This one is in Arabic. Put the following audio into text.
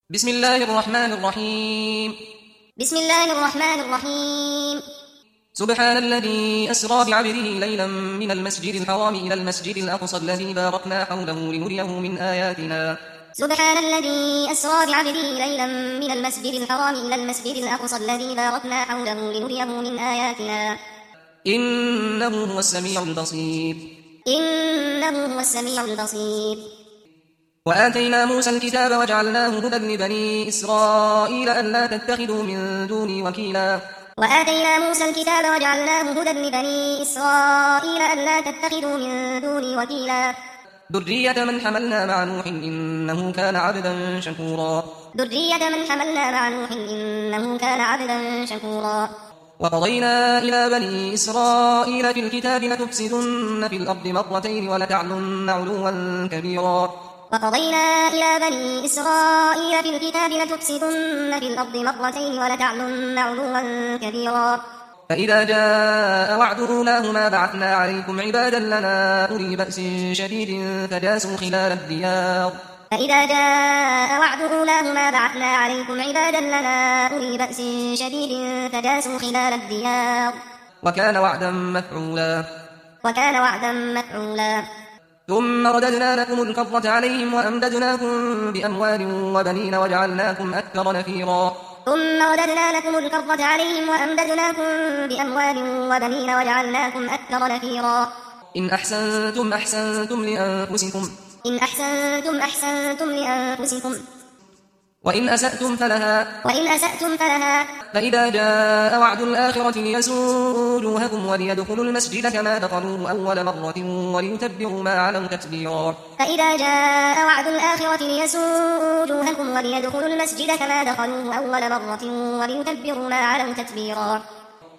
بسم الله الرحمن الرحيم. بسم الله الرحمن الرحيم. سبحان الذي أسرى بعبده ليلا من المسجد الحرام إلى المسجد الأقصى الذي باركنا حوله لنريه من آياتنا. سبحان الذي أسرى بعبده ليلا من المسجد الحرام إلى المسجد الأقصى الذي باركنا حوله لنريه من آياتنا. إنه هو السميع البصير. إنه هو السميع البصير. وآتينا موسى الكتاب وجعلناه هدى لبني إسرائيل ألا تتخذوا من دوني وكيلا. وآتينا موسى الكتاب وجعلناه هدى لبني إسرائيل ألا تتخذوا من دوني وكيلا. ذرية من حملنا مع نوح إنه كان عبدا شكورا. ذرية من حملنا مع نوح إنه كان عبدا شكورا. وقضينا إلى بني إسرائيل في الكتاب لتفسدن في الأرض مرتين ولتعلن علوا كبيرا. وقضينا إلى بني إسرائيل في الكتاب لتفسدن في الأرض مرتين ولتعلن علوا كبيرا. فإذا جاء وعد أولاهما بعثنا عليكم عبادا لنا أولي بأس شديد فجاسوا خلال الديار. فإذا جاء وعد أولاهما بعثنا عليكم عبادا لنا أولي بأس شديد فجاسوا خلال الديار. وكان وعدا مفعولا. وكان وعدا مفعولا. ثم رددنا لكم الكرة عليهم وأمددناكم بأموال وبنين وجعلناكم أكثر نفيرا. ثم رددنا لكم الكرة عليهم وأمددناكم بأموال وبنين وجعلناكم أكثر نفيرا. إن أحسنتم أحسنتم لأنفسكم. إن أحسنتم أحسنتم لأنفسكم. وإن أسأتم فلها. وإن أسأتم فلها. فإذا جاء وعد الآخرة ليسوءوا وجوهكم وليدخلوا المسجد كما دخلوه أول مرة وليتبروا ما علوا تتبيرا. فإذا جاء وعد الآخرة ليسوءوا وجوهكم وليدخلوا المسجد كما دخلوه أول مرة وليتبروا ما علوا تتبيرا.